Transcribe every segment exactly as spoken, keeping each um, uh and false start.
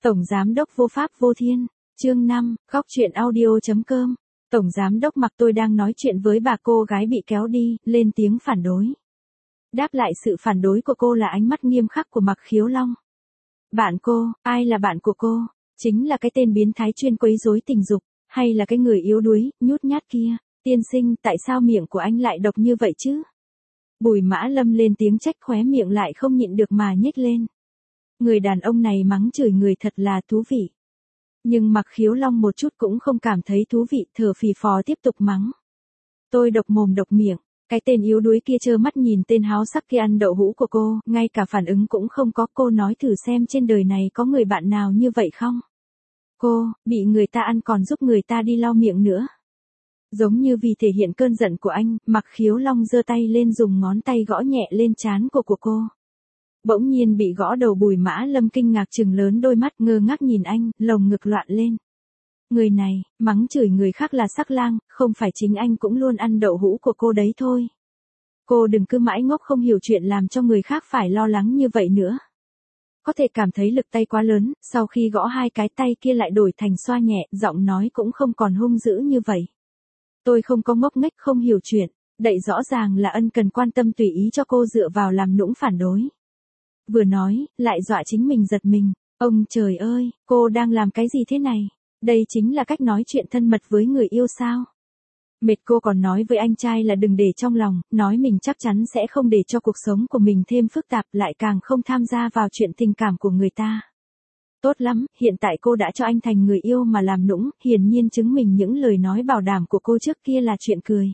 Tổng Giám đốc Vô Pháp Vô Thiên, chương năm, góc truyện audio.com. Tổng Giám đốc Mặc tôi đang nói chuyện với bà cô gái bị kéo đi, lên tiếng phản đối. Đáp lại sự phản đối của cô là ánh mắt nghiêm khắc của Mặc Khiếu Long. Bạn cô, ai là bạn của cô? Chính là cái tên biến thái chuyên quấy rối tình dục, hay là cái người yếu đuối, nhút nhát kia? Tiên sinh, tại sao miệng của anh lại độc như vậy chứ? Bùi Mã Lâm lên tiếng trách, khóe miệng lại không nhịn được mà nhếch lên. Người đàn ông này mắng chửi người thật là thú vị. Nhưng Mặc Khiếu Long một chút cũng không cảm thấy thú vị, thở phì phò tiếp tục mắng. Tôi độc mồm độc miệng, cái tên yếu đuối kia trơ mắt nhìn tên háo sắc kia ăn đậu hũ của cô, ngay cả phản ứng cũng không có. Cô nói thử xem trên đời này có người bạn nào như vậy không? Cô, bị người ta ăn còn giúp người ta đi lau miệng nữa. Giống như vì thể hiện cơn giận của anh, Mặc Khiếu Long giơ tay lên dùng ngón tay gõ nhẹ lên trán cổ của cô. Bỗng nhiên bị gõ đầu, Bùi Mã Lâm kinh ngạc trừng lớn đôi mắt, ngơ ngác nhìn anh, lồng ngực loạn lên. Người này, mắng chửi người khác là sắc lang, không phải chính anh cũng luôn ăn đậu hũ của cô đấy thôi. Cô đừng cứ mãi ngốc không hiểu chuyện làm cho người khác phải lo lắng như vậy nữa. Có thể cảm thấy lực tay quá lớn, sau khi gõ hai cái tay kia lại đổi thành xoa nhẹ, giọng nói cũng không còn hung dữ như vậy. Tôi không có ngốc nghếch không hiểu chuyện, đậy rõ ràng là ân cần quan tâm tùy ý cho cô dựa vào làm nũng phản đối. Vừa nói, lại dọa chính mình giật mình. Ông trời ơi, cô đang làm cái gì thế này? Đây chính là cách nói chuyện thân mật với người yêu sao? Mệt cô còn nói với anh trai là đừng để trong lòng, nói mình chắc chắn sẽ không để cho cuộc sống của mình thêm phức tạp, lại càng không tham gia vào chuyện tình cảm của người ta. Tốt lắm, hiện tại cô đã cho anh thành người yêu mà làm nũng, hiển nhiên chứng minh những lời nói bảo đảm của cô trước kia là chuyện cười.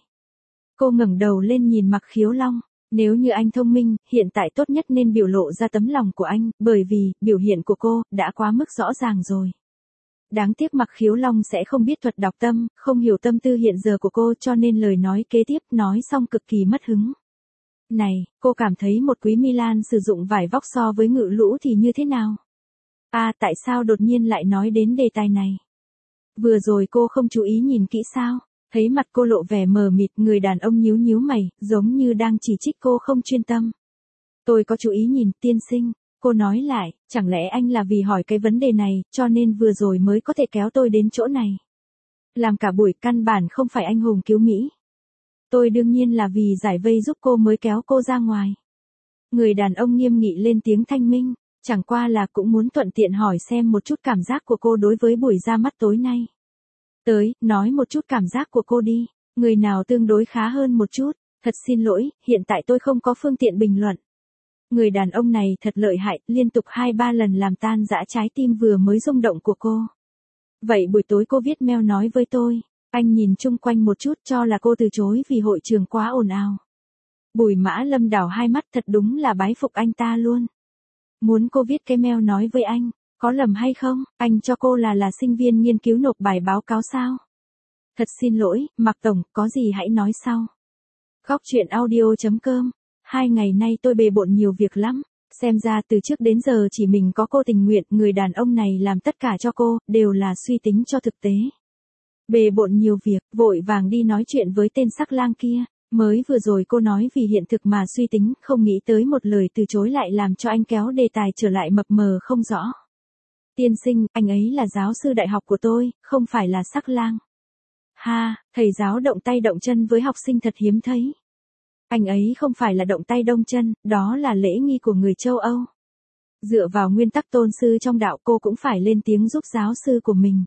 Cô ngẩng đầu lên nhìn Mặc Khiếu Long. Nếu như anh thông minh, hiện tại tốt nhất nên biểu lộ ra tấm lòng của anh, bởi vì, biểu hiện của cô, đã quá mức rõ ràng rồi. Đáng tiếc Mặc Khiếu Long sẽ không biết thuật đọc tâm, không hiểu tâm tư hiện giờ của cô, cho nên lời nói kế tiếp nói xong cực kỳ mất hứng. Này, cô cảm thấy một quý Milan sử dụng vải vóc so với ngự lũ thì như thế nào? À, tại sao đột nhiên lại nói đến đề tài này? Vừa rồi cô không chú ý nhìn kỹ sao? Thấy mặt cô lộ vẻ mờ mịt, người đàn ông nhíu nhíu mày, giống như đang chỉ trích cô không chuyên tâm. Tôi có chú ý nhìn, tiên sinh. Cô nói lại, chẳng lẽ anh là vì hỏi cái vấn đề này, cho nên vừa rồi mới có thể kéo tôi đến chỗ này. Làm cả buổi căn bản không phải anh hùng cứu Mỹ. Tôi đương nhiên là vì giải vây giúp cô mới kéo cô ra ngoài. Người đàn ông nghiêm nghị lên tiếng thanh minh, chẳng qua là cũng muốn thuận tiện hỏi xem một chút cảm giác của cô đối với buổi ra mắt tối nay. Tới, nói một chút cảm giác của cô đi, người nào tương đối khá hơn một chút. Thật xin lỗi, hiện tại tôi không có phương tiện bình luận. Người đàn ông này thật lợi hại, liên tục hai ba lần làm tan rã trái tim vừa mới rung động của cô. Vậy buổi tối cô viết mail nói với tôi. Anh nhìn chung quanh một chút cho là cô từ chối vì hội trường quá ồn ào. Bùi Mã Lâm đảo hai mắt, thật đúng là bái phục anh ta luôn. Muốn cô viết cái mail nói với anh. Có lầm hay không, anh cho cô là là sinh viên nghiên cứu nộp bài báo cáo sao? Thật xin lỗi, Mặc Tổng, có gì hãy nói sau. Góc truyện audio.com. Hai ngày nay tôi bề bộn nhiều việc lắm. Xem ra từ trước đến giờ chỉ mình có cô tình nguyện, người đàn ông này làm tất cả cho cô, đều là suy tính cho thực tế. Bề bộn nhiều việc, vội vàng đi nói chuyện với tên sắc lang kia. Mới vừa rồi cô nói vì hiện thực mà suy tính, không nghĩ tới một lời từ chối lại làm cho anh kéo đề tài trở lại mập mờ không rõ. Tiên sinh, anh ấy là giáo sư đại học của tôi, không phải là sắc lang. Ha, thầy giáo động tay động chân với học sinh thật hiếm thấy. Anh ấy không phải là động tay động chân, đó là lễ nghi của người châu Âu. Dựa vào nguyên tắc tôn sư trong đạo, cô cũng phải lên tiếng giúp giáo sư của mình.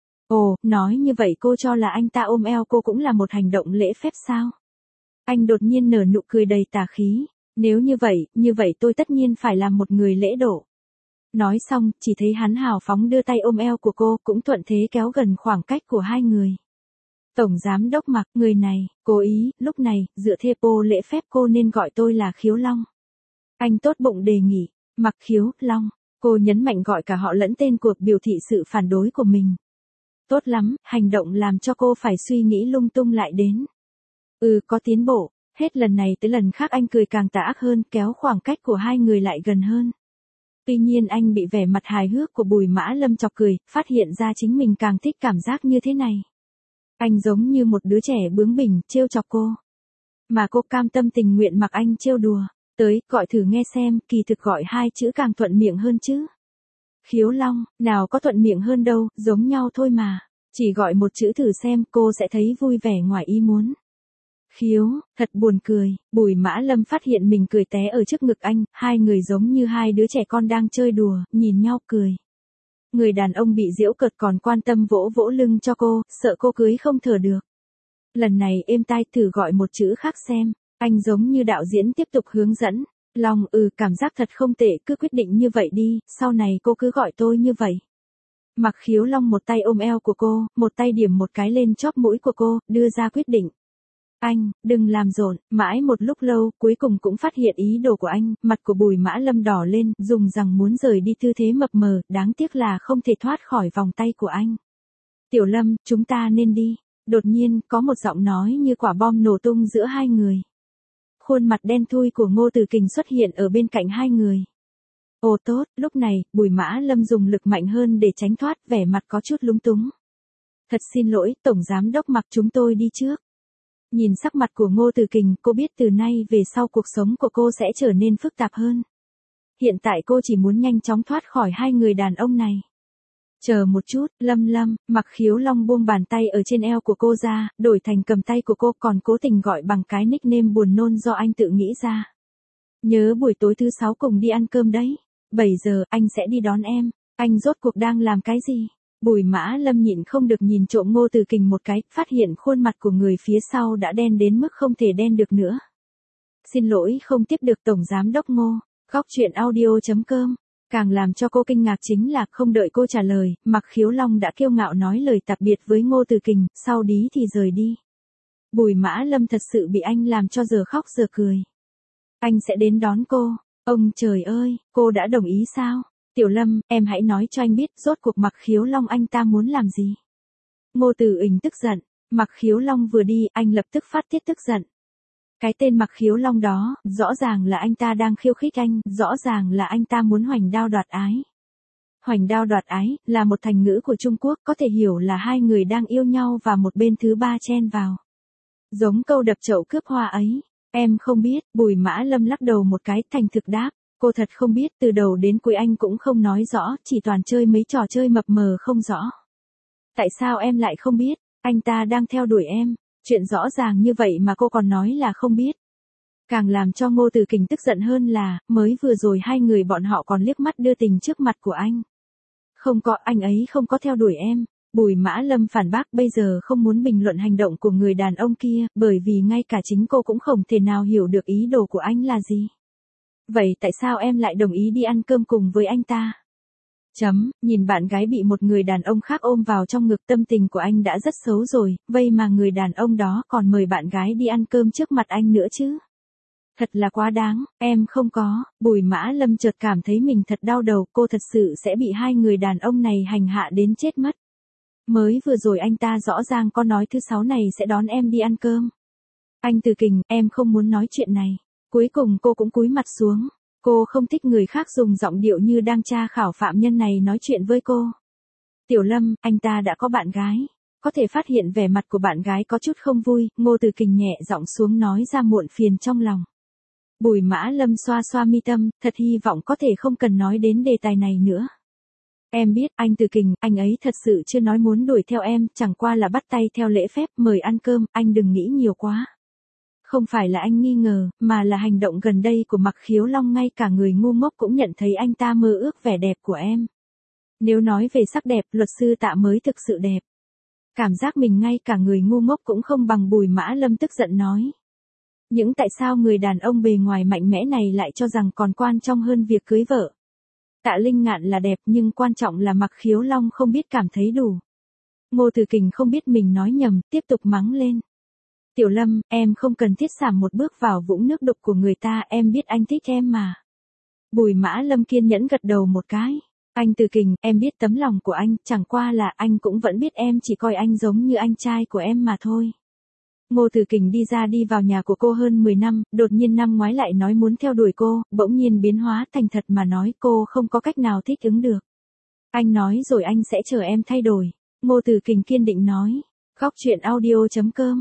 Ồ, nói như vậy cô cho là anh ta ôm eo cô cũng là một hành động lễ phép sao? Anh đột nhiên nở nụ cười đầy tà khí. Nếu như vậy, như vậy tôi tất nhiên phải làm một người lễ độ. Nói xong, chỉ thấy hắn hào phóng đưa tay ôm eo của cô, cũng thuận thế kéo gần khoảng cách của hai người. Tổng Giám đốc Mặc, người này, cố ý, lúc này, dựa theo cô lễ phép cô nên gọi tôi là Khiếu Long. Anh tốt bụng đề nghị, Mặc Khiếu, Long, cô nhấn mạnh gọi cả họ lẫn tên cuộc biểu thị sự phản đối của mình. Tốt lắm, hành động làm cho cô phải suy nghĩ lung tung lại đến. Ừ, có tiến bộ, hết lần này tới lần khác anh cười càng tà ác hơn, kéo khoảng cách của hai người lại gần hơn. Tuy nhiên anh bị vẻ mặt hài hước của Bùi Mã Lâm chọc cười, phát hiện ra chính mình càng thích cảm giác như thế này. Anh giống như một đứa trẻ bướng bỉnh, trêu chọc cô. Mà cô cam tâm tình nguyện mặc anh trêu đùa. Tới, gọi thử nghe xem, kỳ thực gọi hai chữ càng thuận miệng hơn chứ. Khiếu Long, nào có thuận miệng hơn đâu, giống nhau thôi mà. Chỉ gọi một chữ thử xem cô sẽ thấy vui vẻ ngoài ý muốn. Khiếu, thật buồn cười, Bùi Mã Lâm phát hiện mình cười té ở trước ngực anh, hai người giống như hai đứa trẻ con đang chơi đùa, nhìn nhau cười. Người đàn ông bị giễu cợt còn quan tâm vỗ vỗ lưng cho cô, sợ cô cưới không thở được. Lần này êm tai thử gọi một chữ khác xem, anh giống như đạo diễn tiếp tục hướng dẫn. Long, ừ, cảm giác thật không tệ, cứ quyết định như vậy đi, sau này cô cứ gọi tôi như vậy. Mặc Khiếu Long một tay ôm eo của cô, một tay điểm một cái lên chóp mũi của cô, đưa ra quyết định. Anh, đừng làm rộn, mãi một lúc lâu, cuối cùng cũng phát hiện ý đồ của anh, mặt của Bùi Mã Lâm đỏ lên, dùng rằng muốn rời đi tư thế mập mờ, đáng tiếc là không thể thoát khỏi vòng tay của anh. Tiểu Lâm, chúng ta nên đi. Đột nhiên, có một giọng nói như quả bom nổ tung giữa hai người. Khuôn mặt đen thui của Ngô Từ Kình xuất hiện ở bên cạnh hai người. Ồ tốt, lúc này, Bùi Mã Lâm dùng lực mạnh hơn để tránh thoát, vẻ mặt có chút lúng túng. Thật xin lỗi, Tổng Giám Đốc Mặc, chúng tôi đi trước. Nhìn sắc mặt của Ngô Từ Kình, cô biết từ nay về sau cuộc sống của cô sẽ trở nên phức tạp hơn. Hiện tại cô chỉ muốn nhanh chóng thoát khỏi hai người đàn ông này. Chờ một chút, Lâm Lâm, Mặc Khiếu Long buông bàn tay ở trên eo của cô ra, đổi thành cầm tay của cô, còn cố tình gọi bằng cái nickname buồn nôn do anh tự nghĩ ra. Nhớ buổi tối thứ sáu cùng đi ăn cơm đấy. bảy giờ, anh sẽ đi đón em. Anh rốt cuộc đang làm cái gì? Bùi Mã Lâm nhịn không được nhìn trộm Ngô Từ Kình một cái, phát hiện khuôn mặt của người phía sau đã đen đến mức không thể đen được nữa. Xin lỗi không tiếp được Tổng Giám Đốc Ngô. Góc truyện audio chấm com. Càng làm cho cô kinh ngạc chính là không đợi cô trả lời, Mặc Khiếu Long đã kiêu ngạo nói lời tạm biệt với Ngô Từ Kình, sau đi thì rời đi. Bùi Mã Lâm thật sự bị anh làm cho giờ khóc giờ cười. Anh sẽ đến đón cô. Ông trời ơi, cô đã đồng ý sao? Tiểu Lâm, em hãy nói cho anh biết rốt cuộc Mặc Khiếu Long anh ta muốn làm gì. Ngô Từ Kình tức giận, Mặc Khiếu Long vừa đi, anh lập tức phát tiết tức giận. Cái tên Mặc Khiếu Long đó, rõ ràng là anh ta đang khiêu khích anh, rõ ràng là anh ta muốn hoành đao đoạt ái. Hoành đao đoạt ái, là một thành ngữ của Trung Quốc, có thể hiểu là hai người đang yêu nhau và một bên thứ ba chen vào. Giống câu đập chậu cướp hoa ấy. Em không biết, Bùi Mã Lâm lắc đầu một cái, thành thực đáp. Cô thật không biết, từ đầu đến cuối anh cũng không nói rõ, chỉ toàn chơi mấy trò chơi mập mờ không rõ. Tại sao em lại không biết, anh ta đang theo đuổi em, chuyện rõ ràng như vậy mà cô còn nói là không biết. Càng làm cho Ngô Từ Kình tức giận hơn là, mới vừa rồi hai người bọn họ còn liếc mắt đưa tình trước mặt của anh. Không có, anh ấy không có theo đuổi em. Bùi Mã Lâm phản bác bây giờ không muốn bình luận hành động của người đàn ông kia, bởi vì ngay cả chính cô cũng không thể nào hiểu được ý đồ của anh là gì. Vậy tại sao em lại đồng ý đi ăn cơm cùng với anh ta? Chấm, nhìn bạn gái bị một người đàn ông khác ôm vào trong ngực, tâm tình của anh đã rất xấu rồi, vậy mà người đàn ông đó còn mời bạn gái đi ăn cơm trước mặt anh nữa chứ. Thật là quá đáng, em không có, Bùi Mã Lâm chợt cảm thấy mình thật đau đầu, cô thật sự sẽ bị hai người đàn ông này hành hạ đến chết mất. Mới vừa rồi anh ta rõ ràng có nói thứ sáu này sẽ đón em đi ăn cơm. Anh Từ Kình, em không muốn nói chuyện này. Cuối cùng cô cũng cúi mặt xuống. Cô không thích người khác dùng giọng điệu như đang tra khảo phạm nhân này nói chuyện với cô. Tiểu Lâm, anh ta đã có bạn gái. Có thể phát hiện vẻ mặt của bạn gái có chút không vui, Ngô Từ Kình nhẹ giọng xuống nói ra muộn phiền trong lòng. Bùi Mã Lâm xoa xoa mi tâm, thật hy vọng có thể không cần nói đến đề tài này nữa. Em biết, anh Từ Kình, anh ấy thật sự chưa nói muốn đuổi theo em, chẳng qua là bắt tay theo lễ phép, mời ăn cơm, anh đừng nghĩ nhiều quá. Không phải là anh nghi ngờ, mà là hành động gần đây của Mặc Khiếu Long, ngay cả người ngu ngốc cũng nhận thấy anh ta mơ ước vẻ đẹp của em. Nếu nói về sắc đẹp, luật sư Tạ mới thực sự đẹp. Cảm giác mình ngay cả người ngu ngốc cũng không bằng, Bùi Mã Lâm tức giận nói. Nhưng tại sao người đàn ông bề ngoài mạnh mẽ này lại cho rằng còn quan trọng hơn việc cưới vợ? Tạ Linh Ngạn là đẹp nhưng quan trọng là Mặc Khiếu Long không biết cảm thấy đủ. Ngô Từ Kình không biết mình nói nhầm, tiếp tục mắng lên. Tiểu Lâm, em không cần thiết xả một bước vào vũng nước đục của người ta, em biết anh thích em mà. Bùi Mã Lâm kiên nhẫn gật đầu một cái. Anh Từ Kình, em biết tấm lòng của anh, chẳng qua là anh cũng vẫn biết em chỉ coi anh giống như anh trai của em mà thôi. Ngô Từ Kình đi ra đi vào nhà của cô hơn mười năm, đột nhiên năm ngoái lại nói muốn theo đuổi cô, bỗng nhiên biến hóa thành thật mà nói cô không có cách nào thích ứng được. Anh nói rồi anh sẽ chờ em thay đổi. Ngô Từ Kình kiên định nói. Góc truyện audio chấm com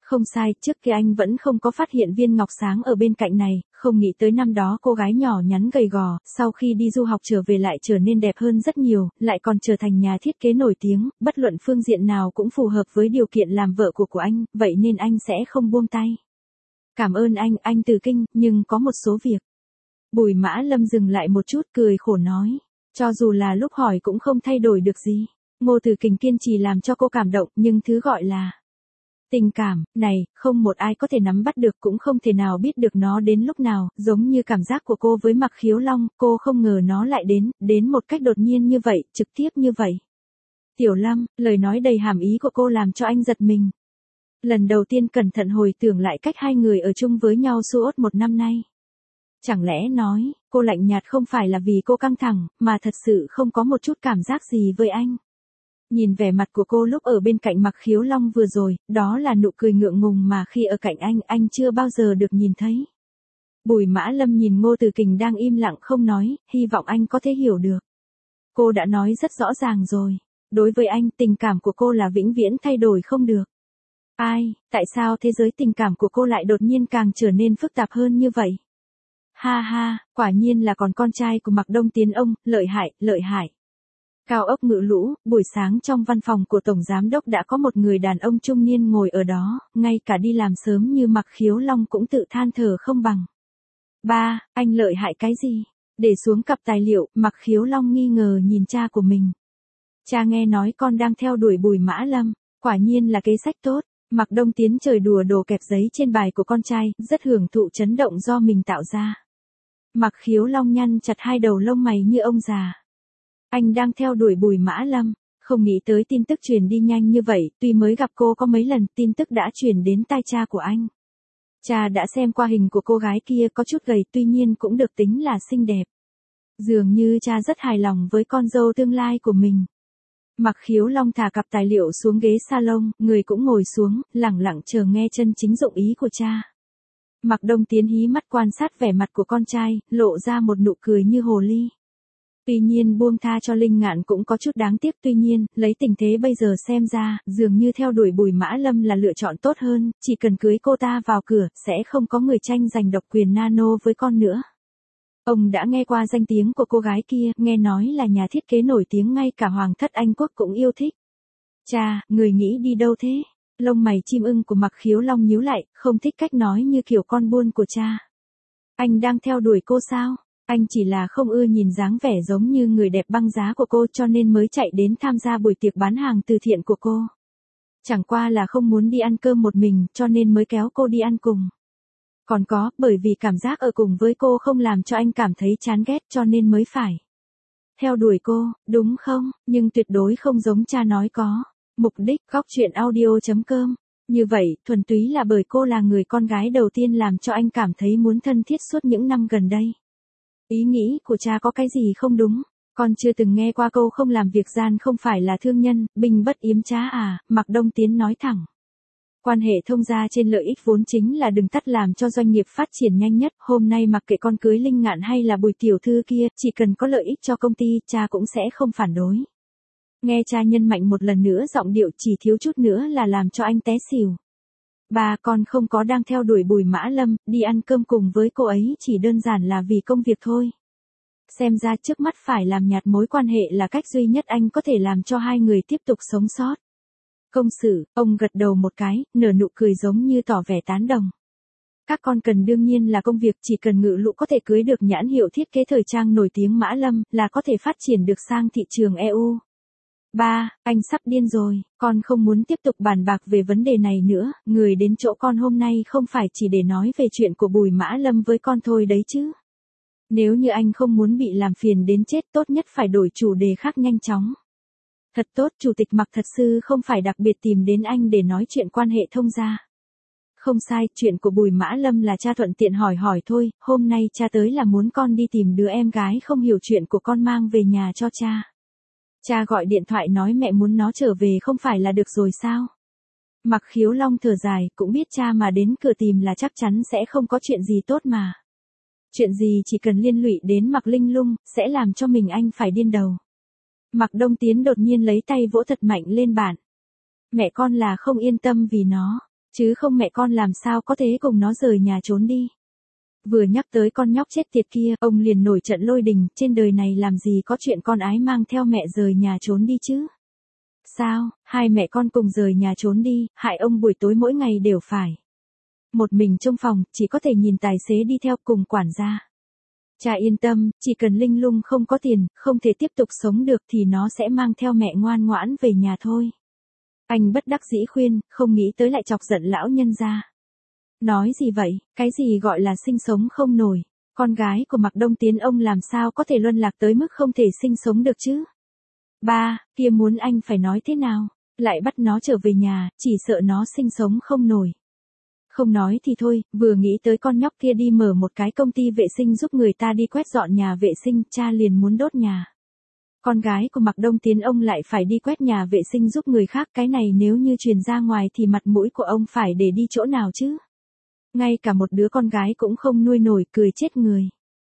Không sai, trước kia anh vẫn không có phát hiện viên ngọc sáng ở bên cạnh này, không nghĩ tới năm đó cô gái nhỏ nhắn gầy gò, sau khi đi du học trở về lại trở nên đẹp hơn rất nhiều, lại còn trở thành nhà thiết kế nổi tiếng, bất luận phương diện nào cũng phù hợp với điều kiện làm vợ của của anh, vậy nên anh sẽ không buông tay. Cảm ơn anh, anh Từ Kinh, nhưng có một số việc. Bùi Mã Lâm dừng lại một chút cười khổ nói, cho dù là lúc hỏi cũng không thay đổi được gì. Ngô Từ Kình kiên trì làm cho cô cảm động, nhưng thứ gọi là tình cảm, này, không một ai có thể nắm bắt được cũng không thể nào biết được nó đến lúc nào, giống như cảm giác của cô với Mạc Khiếu Long, cô không ngờ nó lại đến, đến một cách đột nhiên như vậy, trực tiếp như vậy. Tiểu Lâm, lời nói đầy hàm ý của cô làm cho anh giật mình. Lần đầu tiên cẩn thận hồi tưởng lại cách hai người ở chung với nhau suốt một năm nay. Chẳng lẽ nói, cô lạnh nhạt không phải là vì cô căng thẳng, mà thật sự không có một chút cảm giác gì với anh. Nhìn vẻ mặt của cô lúc ở bên cạnh Mạc Khiếu Long vừa rồi, đó là nụ cười ngượng ngùng mà khi ở cạnh anh, anh chưa bao giờ được nhìn thấy. Bùi Mã Lâm nhìn Ngô Từ Kình đang im lặng không nói, hy vọng anh có thể hiểu được. Cô đã nói rất rõ ràng rồi. Đối với anh, tình cảm của cô là vĩnh viễn thay đổi không được. Ai, tại sao thế giới tình cảm của cô lại đột nhiên càng trở nên phức tạp hơn như vậy? Ha ha, quả nhiên là còn con trai của Mạc Đông Tiến ông, lợi hại, lợi hại. Cao ốc Ngự Lũ, buổi sáng trong văn phòng của Tổng Giám Đốc đã có một người đàn ông trung niên ngồi ở đó, ngay cả đi làm sớm như Mạc Khiếu Long cũng tự than thở không bằng. Ba, anh lợi hại cái gì? Để xuống cặp tài liệu, Mạc Khiếu Long nghi ngờ nhìn cha của mình. Cha nghe nói con đang theo đuổi Bùi Mã Lâm, quả nhiên là kế sách tốt. Mạc Đông Tiến trời đùa đồ kẹp giấy trên bài của con trai, rất hưởng thụ chấn động do mình tạo ra. Mạc Khiếu Long nhăn chặt hai đầu lông mày như ông già. Anh đang theo đuổi Bùi Mã Lâm, không nghĩ tới tin tức truyền đi nhanh như vậy, tuy mới gặp cô có mấy lần, tin tức đã truyền đến tai cha của anh. Cha đã xem qua hình của cô gái kia có chút gầy, tuy nhiên cũng được tính là xinh đẹp. Dường như cha rất hài lòng với con dâu tương lai của mình. Mạc Khiếu Long thả cặp tài liệu xuống ghế salon, người cũng ngồi xuống, lẳng lặng chờ nghe chân chính dụng ý của cha. Mạc Đông Tiến hí mắt quan sát vẻ mặt của con trai, lộ ra một nụ cười như hồ ly. Tuy nhiên buông tha cho Linh Ngạn cũng có chút đáng tiếc, tuy nhiên, lấy tình thế bây giờ xem ra, dường như theo đuổi Bùi Mã Lâm là lựa chọn tốt hơn, chỉ cần cưới cô ta vào cửa, sẽ không có người tranh giành độc quyền nano với con nữa. Ông đã nghe qua danh tiếng của cô gái kia, nghe nói là nhà thiết kế nổi tiếng ngay cả Hoàng thất Anh Quốc cũng yêu thích. Cha, người nghĩ đi đâu thế? Lông mày chim ưng của Mạc Khiếu Long nhíu lại, không thích cách nói như kiểu con buôn của cha. Anh đang theo đuổi cô sao? Anh chỉ là không ưa nhìn dáng vẻ giống như người đẹp băng giá của cô cho nên mới chạy đến tham gia buổi tiệc bán hàng từ thiện của cô. Chẳng qua là không muốn đi ăn cơm một mình cho nên mới kéo cô đi ăn cùng. Còn có, bởi vì cảm giác ở cùng với cô không làm cho anh cảm thấy chán ghét cho nên mới phải theo đuổi cô, đúng không? Nhưng tuyệt đối không giống cha nói có. Mục đích, góc truyện audio chấm com. Như vậy, thuần túy là bởi cô là người con gái đầu tiên làm cho anh cảm thấy muốn thân thiết suốt những năm gần đây. Ý nghĩ của cha có cái gì không đúng? Con chưa từng nghe qua câu không làm việc gian không phải là thương nhân, binh bất yếm trá à, Mạc Đông Tiến nói thẳng. Quan hệ thông gia trên lợi ích vốn chính là đừng tắt làm cho doanh nghiệp phát triển nhanh nhất, hôm nay mặc kệ con cưới Linh Ngạn hay là Bùi tiểu thư kia, chỉ cần có lợi ích cho công ty, cha cũng sẽ không phản đối. Nghe cha nhân mạnh một lần nữa giọng điệu chỉ thiếu chút nữa là làm cho anh té xỉu. Ba, con không có đang theo đuổi Bùi Mã Lâm, đi ăn cơm cùng với cô ấy chỉ đơn giản là vì công việc thôi. Xem ra trước mắt phải làm nhạt mối quan hệ là cách duy nhất anh có thể làm cho hai người tiếp tục sống sót. Công sự, ông gật đầu một cái, nở nụ cười giống như tỏ vẻ tán đồng. Các con cần đương nhiên là công việc, chỉ cần Ngự Lũ có thể cưới được nhãn hiệu thiết kế thời trang nổi tiếng Mã Lâm, là có thể phát triển được sang thị trường e u. Ba, anh sắp điên rồi, con không muốn tiếp tục bàn bạc về vấn đề này nữa, người đến chỗ con hôm nay không phải chỉ để nói về chuyện của Bùi Mã Lâm với con thôi đấy chứ. Nếu như anh không muốn bị làm phiền đến chết, tốt nhất phải đổi chủ đề khác nhanh chóng. Thật tốt, Chủ tịch Mạc thật sự không phải đặc biệt tìm đến anh để nói chuyện quan hệ thông gia. Không sai, chuyện của Bùi Mã Lâm là cha thuận tiện hỏi hỏi thôi, hôm nay cha tới là muốn con đi tìm đứa em gái không hiểu chuyện của con mang về nhà cho cha. Cha gọi điện thoại nói mẹ muốn nó trở về không phải là được rồi sao? Mạc Khiếu Long thở dài, cũng biết cha mà đến cửa tìm là chắc chắn sẽ không có chuyện gì tốt mà. Chuyện gì chỉ cần liên lụy đến Mạc Linh Lung, sẽ làm cho mình anh phải điên đầu. Mạc Đông Tiến đột nhiên lấy tay vỗ thật mạnh lên bàn. Mẹ con là không yên tâm vì nó. Chứ không mẹ con làm sao có thể cùng nó rời nhà trốn đi. Vừa nhắc tới con nhóc chết tiệt kia, ông liền nổi trận lôi đình, trên đời này làm gì có chuyện con ái mang theo mẹ rời nhà trốn đi chứ. Sao, hai mẹ con cùng rời nhà trốn đi, hại ông buổi tối mỗi ngày đều phải một mình trong phòng, chỉ có thể nhìn tài xế đi theo cùng quản gia. Cha yên tâm, chỉ cần Linh Lung không có tiền, không thể tiếp tục sống được thì nó sẽ mang theo mẹ ngoan ngoãn về nhà thôi. Anh bất đắc dĩ khuyên, không nghĩ tới lại chọc giận lão nhân gia. Nói gì vậy, cái gì gọi là sinh sống không nổi, con gái của Mạc Đông Tiến ông làm sao có thể luân lạc tới mức không thể sinh sống được chứ. Ba, kia muốn anh phải nói thế nào, lại bắt nó trở về nhà, chỉ sợ nó sinh sống không nổi. Không nói thì thôi, vừa nghĩ tới con nhóc kia đi mở một cái công ty vệ sinh giúp người ta đi quét dọn nhà vệ sinh, cha liền muốn đốt nhà. Con gái của Mạc Đông Tiến ông lại phải đi quét nhà vệ sinh giúp người khác, cái này nếu như truyền ra ngoài thì mặt mũi của ông phải để đi chỗ nào chứ. Ngay cả một đứa con gái cũng không nuôi nổi, cười chết người.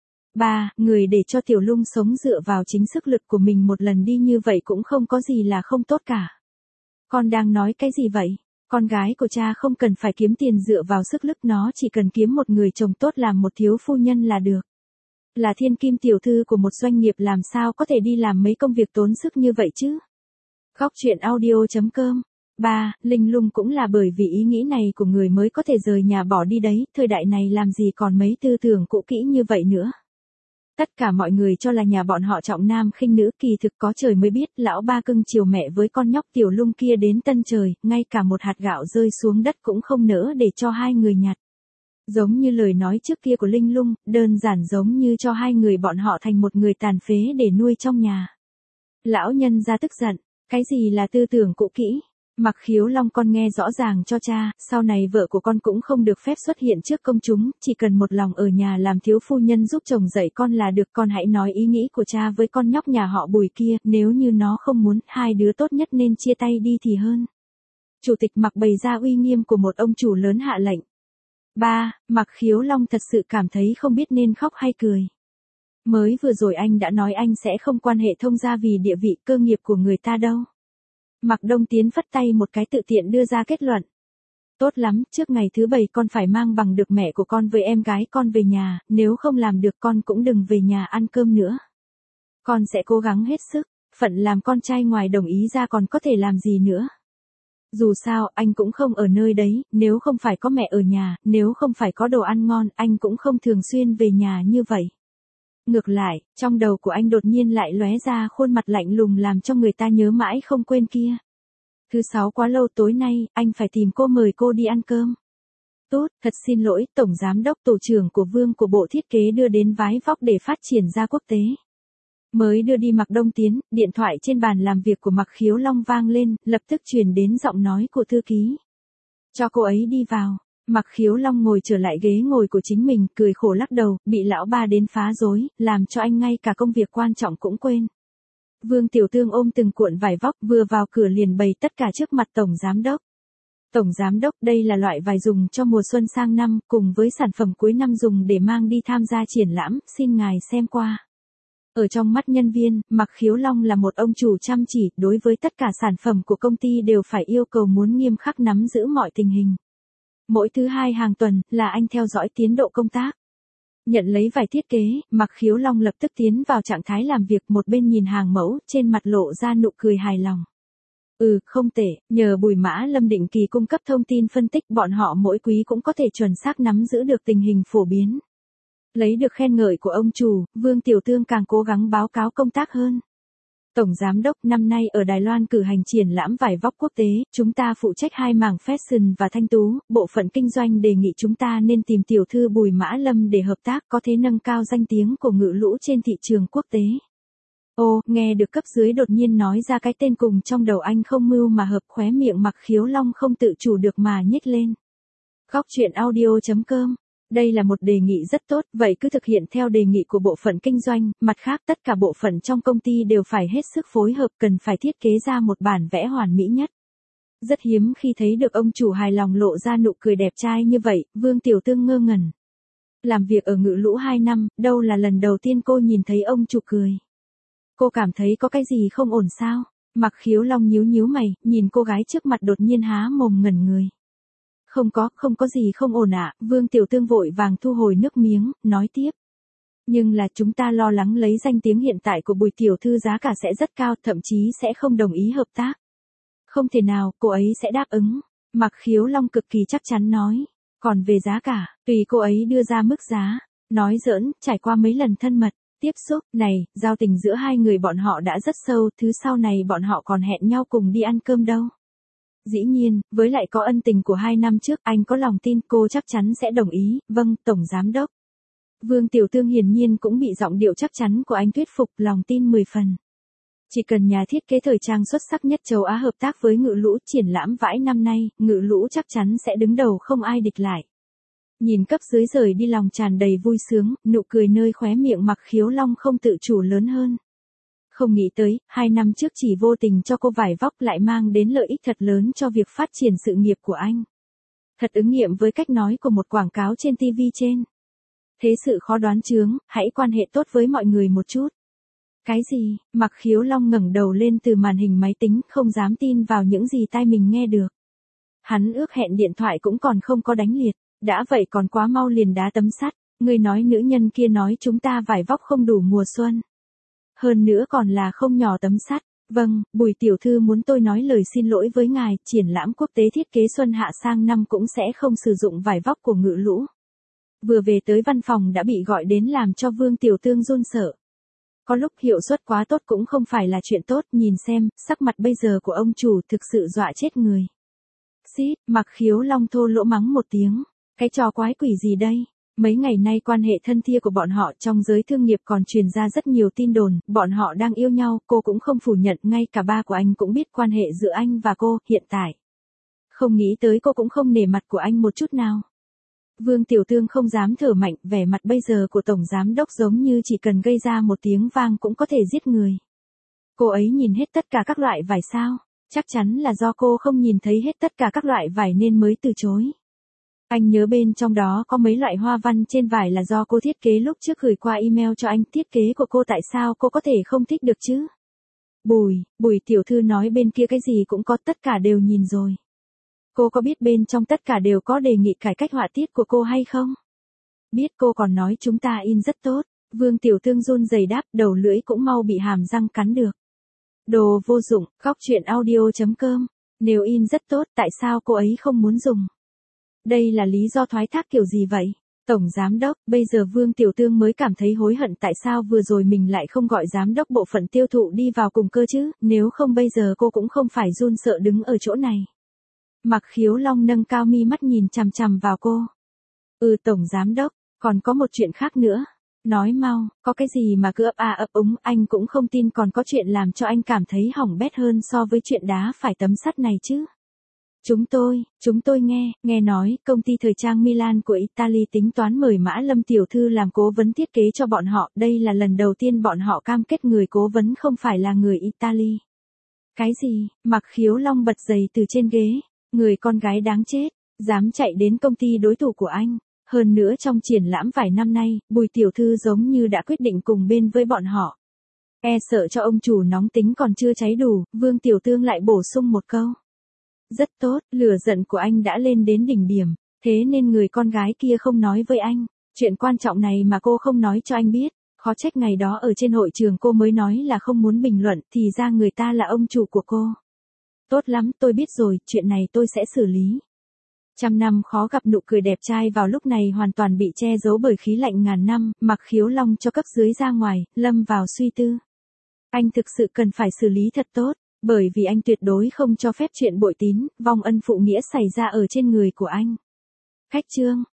Ba, người để cho Tiểu Lung sống dựa vào chính sức lực của mình một lần đi như vậy cũng không có gì là không tốt cả. Con đang nói cái gì vậy? Con gái của cha không cần phải kiếm tiền dựa vào sức lực, nó chỉ cần kiếm một người chồng tốt làm một thiếu phu nhân là được. Là thiên kim tiểu thư của một doanh nghiệp làm sao có thể đi làm mấy công việc tốn sức như vậy chứ? Góc truyện audio chấm com. Ba, Linh Lung cũng là bởi vì ý nghĩ này của người mới có thể rời nhà bỏ đi đấy, thời đại này làm gì còn mấy tư tưởng cũ kỹ như vậy nữa. Tất cả mọi người cho là nhà bọn họ trọng nam khinh nữ, kỳ thực có trời mới biết, lão ba cưng chiều mẹ với con nhóc Tiểu Lung kia đến tân trời, ngay cả một hạt gạo rơi xuống đất cũng không nỡ để cho hai người nhặt. Giống như lời nói trước kia của Linh Lung, đơn giản giống như cho hai người bọn họ thành một người tàn phế để nuôi trong nhà. Lão nhân ra tức giận, cái gì là tư tưởng cũ kỹ? Mặc Khiếu Long con nghe rõ ràng cho cha, sau này vợ của con cũng không được phép xuất hiện trước công chúng, chỉ cần một lòng ở nhà làm thiếu phu nhân giúp chồng dạy con là được, con hãy nói ý nghĩ của cha với con nhóc nhà họ Bùi kia, nếu như nó không muốn, hai đứa tốt nhất nên chia tay đi thì hơn. Chủ tịch Mặc bày ra uy nghiêm của một ông chủ lớn hạ lệnh. Ba, Mặc Khiếu Long thật sự cảm thấy không biết nên khóc hay cười. Mới vừa rồi anh đã nói anh sẽ không quan hệ thông gia vì địa vị cơ nghiệp của người ta đâu. Mạc Đông Tiến phất tay một cái tự tiện đưa ra kết luận. Tốt lắm, trước ngày thứ bảy con phải mang bằng được mẹ của con với em gái con về nhà, nếu không làm được con cũng đừng về nhà ăn cơm nữa. Con sẽ cố gắng hết sức, phận làm con trai ngoài đồng ý ra còn có thể làm gì nữa. Dù sao, anh cũng không ở nơi đấy, nếu không phải có mẹ ở nhà, nếu không phải có đồ ăn ngon, anh cũng không thường xuyên về nhà như vậy. Ngược lại, trong đầu của anh đột nhiên lại lóe ra khuôn mặt lạnh lùng làm cho người ta nhớ mãi không quên kia. Thứ sáu quá lâu, tối nay, anh phải tìm cô mời cô đi ăn cơm. Tốt, thật xin lỗi, Tổng Giám đốc Tổ trưởng của Vương của Bộ Thiết kế đưa đến vái vóc để phát triển ra quốc tế. Mới đưa đi Mạc Đông Tiến, điện thoại trên bàn làm việc của Mạc Khiếu Long vang lên, lập tức truyền đến giọng nói của thư ký. Cho cô ấy đi vào. Mạc Khiếu Long ngồi trở lại ghế ngồi của chính mình, cười khổ lắc đầu, bị lão ba đến phá rối, làm cho anh ngay cả công việc quan trọng cũng quên. Vương Tiểu Tương ôm từng cuộn vải vóc vừa vào cửa liền bày tất cả trước mặt Tổng Giám đốc. Tổng Giám đốc, đây là loại vải dùng cho mùa xuân sang năm, cùng với sản phẩm cuối năm dùng để mang đi tham gia triển lãm, xin ngài xem qua. Ở trong mắt nhân viên, Mạc Khiếu Long là một ông chủ chăm chỉ, đối với tất cả sản phẩm của công ty đều phải yêu cầu muốn nghiêm khắc nắm giữ mọi tình hình. Mỗi thứ hai hàng tuần, là anh theo dõi tiến độ công tác. Nhận lấy vài thiết kế, Mạc Khiếu Long lập tức tiến vào trạng thái làm việc, một bên nhìn hàng mẫu, trên mặt lộ ra nụ cười hài lòng. Ừ, không tệ, nhờ Bùi Mã Lâm định kỳ cung cấp thông tin phân tích, bọn họ mỗi quý cũng có thể chuẩn xác nắm giữ được tình hình phổ biến. Lấy được khen ngợi của ông chủ, Vương Tiểu Tương càng cố gắng báo cáo công tác hơn. Tổng Giám đốc, năm nay ở Đài Loan cử hành triển lãm vải vóc quốc tế, chúng ta phụ trách hai mảng fashion và thanh tú, bộ phận kinh doanh đề nghị chúng ta nên tìm tiểu thư Bùi Mã Lâm để hợp tác, có thể nâng cao danh tiếng của Ngự Lũ trên thị trường quốc tế. Ô, nghe được cấp dưới đột nhiên nói ra cái tên cùng trong đầu anh không mưu mà hợp, khóe miệng Mạc Khiếu Long không tự chủ được mà nhếch lên. Góc truyện audio chấm com. Đây là một đề nghị rất tốt, vậy cứ thực hiện theo đề nghị của bộ phận kinh doanh, mặt khác tất cả bộ phận trong công ty đều phải hết sức phối hợp, cần phải thiết kế ra một bản vẽ hoàn mỹ nhất. Rất hiếm khi thấy được ông chủ hài lòng lộ ra nụ cười đẹp trai như vậy, Vương Tiểu Tương ngơ ngẩn. Làm việc ở Ngự Lũ hai năm, đâu là lần đầu tiên cô nhìn thấy ông chủ cười. Cô cảm thấy có cái gì không ổn sao? Mạc Khiếu Long nhíu nhíu mày, nhìn cô gái trước mặt đột nhiên há mồm ngẩn người. Không có, không có gì không ổn ạ, Vương Tiểu Tương vội vàng thu hồi nước miếng, nói tiếp. Nhưng là chúng ta lo lắng lấy danh tiếng hiện tại của Bùi Tiểu Thư giá cả sẽ rất cao, thậm chí sẽ không đồng ý hợp tác. Không thể nào, cô ấy sẽ đáp ứng. Mặc Khiếu Long cực kỳ chắc chắn nói. Còn về giá cả, tùy cô ấy đưa ra mức giá. Nói giỡn, trải qua mấy lần thân mật, tiếp xúc, này, giao tình giữa hai người bọn họ đã rất sâu, thứ sau này bọn họ còn hẹn nhau cùng đi ăn cơm đâu. Dĩ nhiên, với lại có ân tình của hai năm trước, anh có lòng tin cô chắc chắn sẽ đồng ý, vâng, Tổng Giám Đốc. Vương Tiểu Tương hiển nhiên cũng bị giọng điệu chắc chắn của anh thuyết phục, lòng tin mười phần. Chỉ cần nhà thiết kế thời trang xuất sắc nhất châu Á hợp tác với Ngự Lũ triển lãm vãi năm nay, Ngự Lũ chắc chắn sẽ đứng đầu không ai địch lại. Nhìn cấp dưới rời đi lòng tràn đầy vui sướng, nụ cười nơi khóe miệng Mặc Khiếu Long không tự chủ lớn hơn. Không nghĩ tới, hai năm trước chỉ vô tình cho cô vải vóc lại mang đến lợi ích thật lớn cho việc phát triển sự nghiệp của anh. Thật ứng nghiệm với cách nói của một quảng cáo trên ti vi trên. Thế sự khó đoán chướng, hãy quan hệ tốt với mọi người một chút. Cái gì? Mặc Khiếu Long ngẩng đầu lên từ màn hình máy tính, không dám tin vào những gì tai mình nghe được. Hắn ước hẹn điện thoại cũng còn không có đánh liệt, đã vậy còn quá mau liền đá tấm sắt, người nói nữ nhân kia nói chúng ta vải vóc không đủ mùa xuân. Hơn nữa còn là không nhỏ tấm sắt. Vâng, Bùi Tiểu Thư muốn tôi nói lời xin lỗi với ngài, triển lãm quốc tế thiết kế xuân hạ sang năm cũng sẽ không sử dụng vải vóc của Ngự Lũ. Vừa về tới văn phòng đã bị gọi đến làm cho Vương Tiểu Tương run sợ. Có lúc hiệu suất quá tốt cũng không phải là chuyện tốt, nhìn xem, sắc mặt bây giờ của ông chủ thực sự dọa chết người. Xít, Mặc Khiếu Long thô lỗ mắng một tiếng, cái trò quái quỷ gì đây? Mấy ngày nay quan hệ thân thiết của bọn họ trong giới thương nghiệp còn truyền ra rất nhiều tin đồn, bọn họ đang yêu nhau, cô cũng không phủ nhận, ngay cả ba của anh cũng biết quan hệ giữa anh và cô, hiện tại. Không nghĩ tới cô cũng không nể mặt của anh một chút nào. Vương Tiểu Tương không dám thở mạnh, vẻ mặt bây giờ của Tổng Giám Đốc giống như chỉ cần gây ra một tiếng vang cũng có thể giết người. Cô ấy nhìn hết tất cả các loại vải sao? Chắc chắn là do cô không nhìn thấy hết tất cả các loại vải nên mới từ chối. Anh nhớ bên trong đó có mấy loại hoa văn trên vải là do cô thiết kế lúc trước gửi qua email cho anh, thiết kế của cô tại sao cô có thể không thích được chứ? Bùi, Bùi Tiểu Thư nói bên kia cái gì cũng có, tất cả đều nhìn rồi. Cô có biết bên trong tất cả đều có đề nghị cải cách họa tiết của cô hay không? Biết, cô còn nói chúng ta in rất tốt. Vương Tiểu Tương run rẩy đáp, đầu lưỡi cũng mau bị hàm răng cắn được. Đồ vô dụng, góc chuyện audio chấm com. Nếu in rất tốt, tại sao cô ấy không muốn dùng? Đây là lý do thoái thác kiểu gì vậy? Tổng Giám Đốc, bây giờ Vương Tiểu Tương mới cảm thấy hối hận tại sao vừa rồi mình lại không gọi Giám Đốc bộ phận tiêu thụ đi vào cùng cơ chứ, nếu không bây giờ cô cũng không phải run sợ đứng ở chỗ này. Mặc Khiếu Long nâng cao mi mắt nhìn chằm chằm vào cô. Ừ Tổng Giám Đốc, còn có một chuyện khác nữa. Nói mau, có cái gì mà cứ ấp a ấp úng, anh cũng không tin còn có chuyện làm cho anh cảm thấy hỏng bét hơn so với chuyện đá phải tấm sắt này chứ. Chúng tôi, chúng tôi nghe, nghe nói, công ty thời trang Milan của Italy tính toán mời Mã Lâm Tiểu Thư làm cố vấn thiết kế cho bọn họ, đây là lần đầu tiên bọn họ cam kết người cố vấn không phải là người Italy. Cái gì? Mặc Khiếu Long bật dậy từ trên ghế, người con gái đáng chết, dám chạy đến công ty đối thủ của anh. Hơn nữa trong triển lãm vài năm nay, Bùi Tiểu Thư giống như đã quyết định cùng bên với bọn họ. E sợ cho ông chủ nóng tính còn chưa cháy đủ, Vương Tiểu Tương lại bổ sung một câu. Rất tốt, lửa giận của anh đã lên đến đỉnh điểm, thế nên người con gái kia không nói với anh. Chuyện quan trọng này mà cô không nói cho anh biết, khó trách ngày đó ở trên hội trường cô mới nói là không muốn bình luận, thì ra người ta là ông chủ của cô. Tốt lắm, tôi biết rồi, chuyện này tôi sẽ xử lý. Trăm năm khó gặp nụ cười đẹp trai vào lúc này hoàn toàn bị che giấu bởi khí lạnh ngàn năm, Mặc Khiếu Long cho cấp dưới ra ngoài, lâm vào suy tư. Anh thực sự cần phải xử lý thật tốt, bởi vì anh tuyệt đối không cho phép chuyện bội tín, vong ân phụ nghĩa xảy ra ở trên người của anh. Khách trương,